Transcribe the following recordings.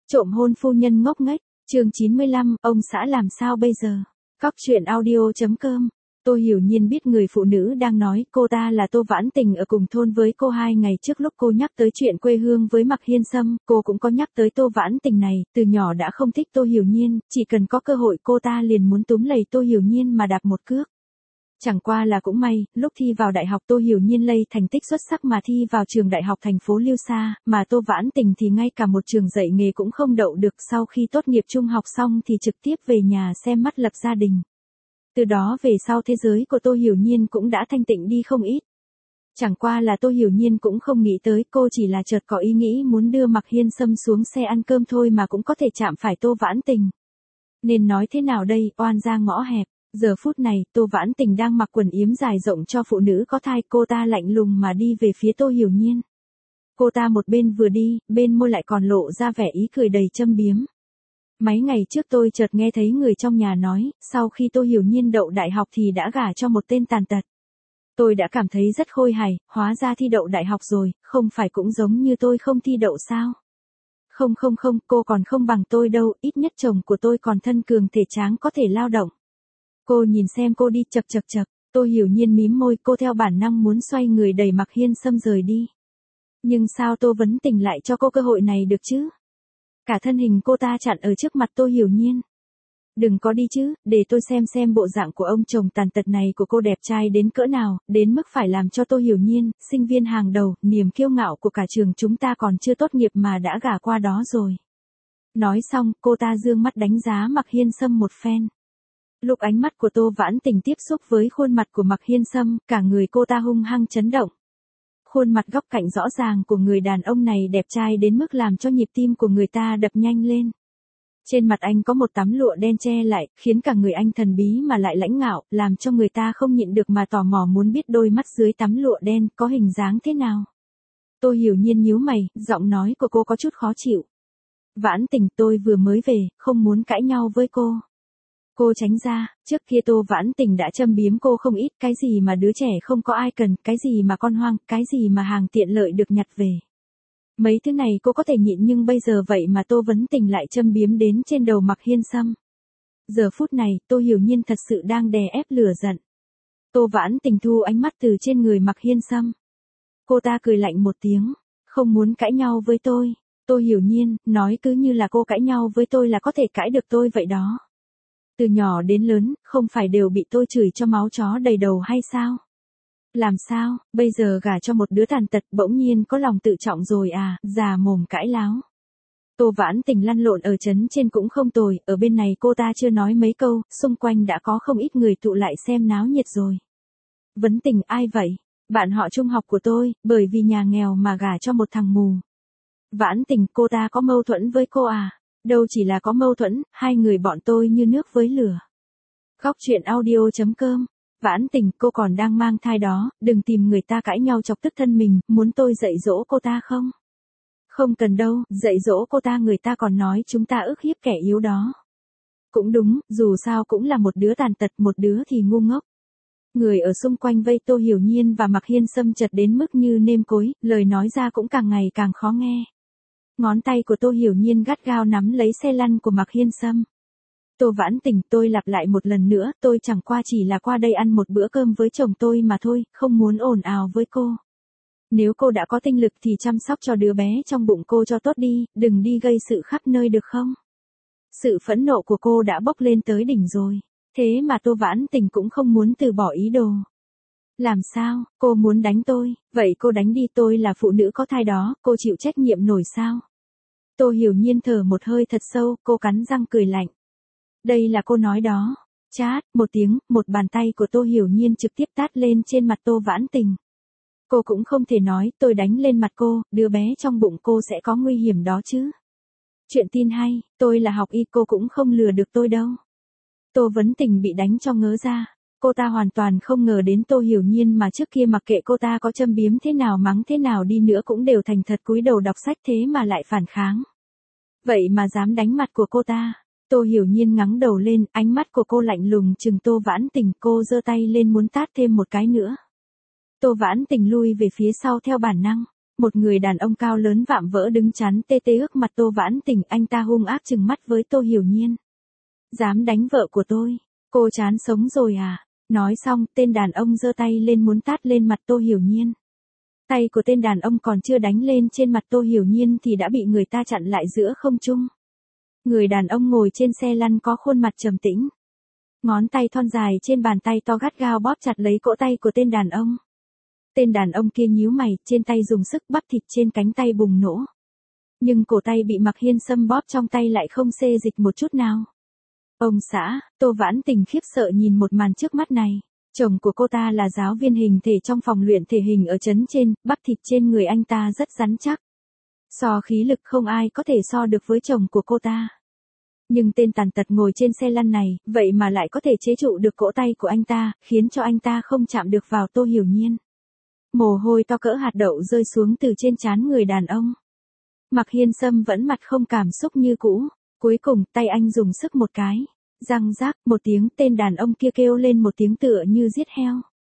Trộm hôn phu nhân ngốc nghếch, chương 95, ông xã làm sao bây giờ? Cóc truyện audio.com. Tôi Hiểu Nhiên biết người phụ nữ đang nói, cô ta là Tô Vãn Tình ở cùng thôn với cô 2 ngày trước lúc cô nhắc tới chuyện quê hương với Mạc Hiên Sâm, cô cũng có nhắc tới Tô Vãn Tình này, từ nhỏ đã không thích Tô Hiểu Nhiên, chỉ cần có cơ hội cô ta liền muốn túm lầy Tô Hiểu Nhiên mà đạp một cước. Chẳng qua là cũng may, lúc thi vào đại học Tô Hiểu Nhiên lây thành tích xuất sắc mà thi vào trường đại học thành phố Liêu Sa, mà Tô Vãn Tình thì ngay cả một trường dạy nghề cũng không đậu được, sau khi tốt nghiệp trung học xong thì trực tiếp về nhà xem mắt lập gia đình. Từ đó về sau thế giới của Tô Hiểu Nhiên cũng đã thanh tịnh đi không ít. Chẳng qua là Tô Hiểu Nhiên cũng không nghĩ tới, cô chỉ là chợt có ý nghĩ muốn đưa Mạc Hiên Sâm xuống xe ăn cơm thôi mà cũng có thể chạm phải Tô Vãn Tình. Nên nói thế nào đây, oan ra ngõ hẹp. Giờ phút này, Tô Vãn Tình đang mặc quần yếm dài rộng cho phụ nữ có thai, cô ta lạnh lùng mà đi về phía Tô Hiểu Nhiên. Cô ta một bên vừa đi, bên môi lại còn lộ ra vẻ ý cười đầy châm biếm. Mấy ngày trước tôi chợt nghe thấy người trong nhà nói, sau khi Tô Hiểu Nhiên đậu đại học thì đã gả cho một tên tàn tật. Tôi đã cảm thấy rất khôi hài, hóa ra thi đậu đại học rồi, không phải cũng giống như tôi không thi đậu sao? Không, cô còn không bằng tôi đâu, ít nhất chồng của tôi còn thân cường thể tráng có thể lao động. Cô nhìn xem cô đi, chậc. Tô Hiểu Nhiên mím môi, cô theo bản năng muốn xoay người đẩy Mạc Hiên Sâm rời đi. Nhưng sao Tô Vãn Tình lại cho cô cơ hội này được chứ? Cả thân hình cô ta chặn ở trước mặt Tô Hiểu Nhiên. Đừng có đi chứ, để tôi xem bộ dạng của ông chồng tàn tật này của cô đẹp trai đến cỡ nào, đến mức phải làm cho Tô Hiểu Nhiên, sinh viên hàng đầu, niềm kiêu ngạo của cả trường chúng ta còn chưa tốt nghiệp mà đã gả qua đó rồi. Nói xong, cô ta dương mắt đánh giá Mạc Hiên Sâm một phen. Lúc ánh mắt của Tô Vãn Tình tiếp xúc với khuôn mặt của Mạc Hiên Sâm, cả người cô ta hung hăng chấn động. Khuôn mặt góc cạnh rõ ràng của người đàn ông này đẹp trai đến mức làm cho nhịp tim của người ta đập nhanh lên. Trên mặt anh có một tấm lụa đen che lại, khiến cả người anh thần bí mà lại lãnh ngạo, làm cho người ta không nhịn được mà tò mò muốn biết đôi mắt dưới tấm lụa đen có hình dáng thế nào. Tô Hiểu Nhiên nhíu mày, giọng nói của cô có chút khó chịu. Vãn Tình, tôi vừa mới về, không muốn cãi nhau với cô. Cô tránh ra, trước kia Tô Vãn Tình đã châm biếm cô không ít, cái gì mà đứa trẻ không có ai cần, cái gì mà con hoang, cái gì mà hàng tiện lợi được nhặt về. Mấy thứ này cô có thể nhịn, nhưng bây giờ vậy mà Tô Vãn Tình lại châm biếm đến trên đầu Mạc Hiên Sâm. Giờ phút này, Tô Hiểu Nhiên thật sự đang đè ép lửa giận. Tô Vãn Tình thu ánh mắt từ trên người Mạc Hiên Sâm. Cô ta cười lạnh một tiếng, không muốn cãi nhau với tôi. Tô Hiểu Nhiên, nói cứ như là cô cãi nhau với tôi là có thể cãi được tôi vậy đó. Từ nhỏ đến lớn, không phải đều bị tôi chửi cho máu chó đầy đầu hay sao? Làm sao, bây giờ gả cho một đứa tàn tật bỗng nhiên có lòng tự trọng rồi à, già mồm cãi láo. Tô Vãn Tình lăn lộn ở trấn trên cũng không tồi, ở bên này cô ta chưa nói mấy câu, xung quanh đã có không ít người tụ lại xem náo nhiệt rồi. Vấn Tình, ai vậy? Bạn họ trung học của tôi, bởi vì nhà nghèo mà gả cho một thằng mù. Vãn Tình, cô ta có mâu thuẫn với cô à? Đâu chỉ là có mâu thuẫn, hai người bọn tôi như nước với lửa. Cóc truyện audio.com. Vãn Tình, cô còn đang mang thai đó, đừng tìm người ta cãi nhau chọc tức thân mình, muốn tôi dạy dỗ cô ta không? Không cần đâu, dạy dỗ cô ta người ta còn nói chúng ta ức hiếp kẻ yếu đó. Cũng đúng, dù sao cũng là một đứa tàn tật, một đứa thì ngu ngốc. Người ở xung quanh vây Tô Hiểu Nhiên và Mạc Hiên Sâm chật đến mức như nêm cối, lời nói ra cũng càng ngày càng khó nghe. Ngón tay của Tô Hiểu Nhiên gắt gao nắm lấy xe lăn của Mạc Hiên Sâm. Tô Vãn Tình, tôi lặp lại một lần nữa, tôi chẳng qua chỉ là qua đây ăn một bữa cơm với chồng tôi mà thôi, không muốn ồn ào với cô. Nếu cô đã có tinh lực thì chăm sóc cho đứa bé trong bụng cô cho tốt đi, đừng đi gây sự khắp nơi được không? Sự phẫn nộ của cô đã bốc lên tới đỉnh rồi, thế mà Tô Vãn Tình cũng không muốn từ bỏ ý đồ. Làm sao, cô muốn đánh tôi, vậy cô đánh đi, tôi là phụ nữ có thai đó, cô chịu trách nhiệm nổi sao? Tô Hiểu Nhiên thở một hơi thật sâu, cô cắn răng cười lạnh. Đây là cô nói đó. Chát, một tiếng, một bàn tay của Tô Hiểu Nhiên trực tiếp tát lên trên mặt Tô Vãn Tình. Cô cũng không thể nói, tôi đánh lên mặt cô, đứa bé trong bụng cô sẽ có nguy hiểm đó chứ. Chuyện tin hay, tôi là học y, cô cũng không lừa được tôi đâu. Tô Vãn Tình bị đánh cho ngớ ra. Cô ta hoàn toàn không ngờ đến Tô Hiểu Nhiên mà trước kia mặc kệ cô ta có châm biếm thế nào mắng thế nào đi nữa cũng đều thành thật cúi đầu đọc sách, thế mà lại phản kháng. Vậy mà dám đánh mặt của cô ta. Tô Hiểu Nhiên ngẩng đầu lên, ánh mắt của cô lạnh lùng trừng Tô Vãn Tình, cô giơ tay lên muốn tát thêm một cái nữa. Tô Vãn Tình lui về phía sau theo bản năng. Một người đàn ông cao lớn vạm vỡ đứng chắn tê tê ước mặt Tô Vãn Tình, anh ta hung ác trừng mắt với Tô Hiểu Nhiên. Dám đánh vợ của tôi, cô chán sống rồi à? Nói xong, tên đàn ông giơ tay lên muốn tát lên mặt Tô Hiểu Nhiên. Tay của tên đàn ông còn chưa đánh lên trên mặt Tô Hiểu Nhiên thì đã bị người ta chặn lại giữa không trung. Người đàn ông ngồi trên xe lăn có khuôn mặt trầm tĩnh. Ngón tay thon dài trên bàn tay to gắt gao bóp chặt lấy cổ tay của tên đàn ông. Tên đàn ông kia nhíu mày, trên tay dùng sức, bắp thịt trên cánh tay bùng nổ. Nhưng cổ tay bị Mạc Hiên Sâm bóp trong tay lại không xê dịch một chút nào. Ông xã, Tô Vãn Tình khiếp sợ nhìn một màn trước mắt này. Chồng của cô ta là giáo viên hình thể trong phòng luyện thể hình ở trấn trên, bắp thịt trên người anh ta rất rắn chắc. So khí lực không ai có thể so được với chồng của cô ta. Nhưng tên tàn tật ngồi trên xe lăn này, vậy mà lại có thể chế trụ được cổ tay của anh ta, khiến cho anh ta không chạm được vào Tô Hiểu Nhiên. Mồ hôi to cỡ hạt đậu rơi xuống từ trên trán người đàn ông. Mạc Hiên Sâm vẫn mặt không cảm xúc như cũ. Cuối cùng, tay anh dùng sức một cái. Răng rác, một tiếng, tên đàn ông kia kêu lên một tiếng tựa như giết heo.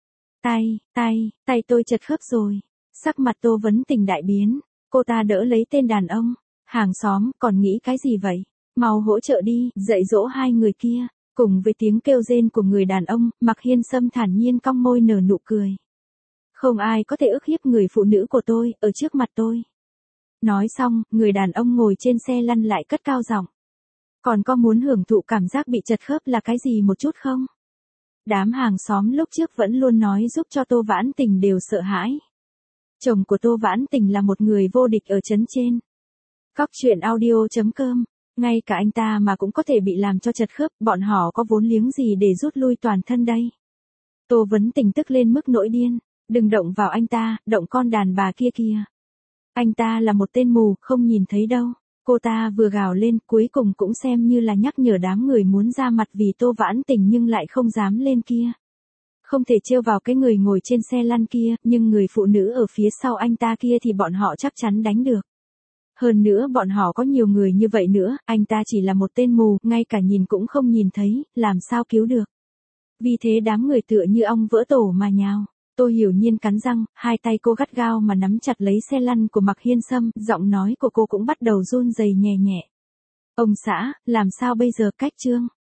Tay tôi chật khớp rồi. Sắc mặt Tô Vấn Tình đại biến. Cô ta đỡ lấy tên đàn ông. Hàng xóm, còn nghĩ cái gì vậy? Mau hỗ trợ đi, dạy dỗ hai người kia. Cùng với tiếng kêu rên của người đàn ông, Mạc Hiên Sâm thản nhiên cong môi nở nụ cười. Không ai có thể ức hiếp người phụ nữ của tôi, ở trước mặt tôi. Nói xong, người đàn ông ngồi trên xe lăn lại cất cao giọng. Còn có muốn hưởng thụ cảm giác bị chật khớp là cái gì một chút không? Đám hàng xóm lúc trước vẫn luôn nói giúp cho Tô Vãn Tình đều sợ hãi. Chồng của Tô Vãn Tình là một người vô địch ở trấn trên. Cóc truyện audio.com. Ngay cả anh ta mà cũng có thể bị làm cho chật khớp, bọn họ có vốn liếng gì để rút lui toàn thân đây? Tô Vấn Tình tức lên mức nỗi điên. Đừng động vào anh ta, động con đàn bà kia kìa. Anh ta là một tên mù, không nhìn thấy đâu. Cô ta vừa gào lên, cuối cùng cũng xem như là nhắc nhở đám người muốn ra mặt vì Tô Vãn Tình nhưng lại không dám lên kia. Không thể trêu vào cái người ngồi trên xe lăn kia, nhưng người phụ nữ ở phía sau anh ta kia thì bọn họ chắc chắn đánh được. Hơn nữa bọn họ có nhiều người như vậy nữa, anh ta chỉ là một tên mù, ngay cả nhìn cũng không nhìn thấy, làm sao cứu được. Vì thế đám người tựa như ong vỡ tổ mà nhào. Tô Hiểu Nhiên cắn răng, hai tay cô gắt gao mà nắm chặt lấy xe lăn của Mạc Hiên Sâm, giọng nói của cô cũng bắt đầu run rẩy nhẹ nhẹ. Ông xã, làm sao bây giờ, cách trương?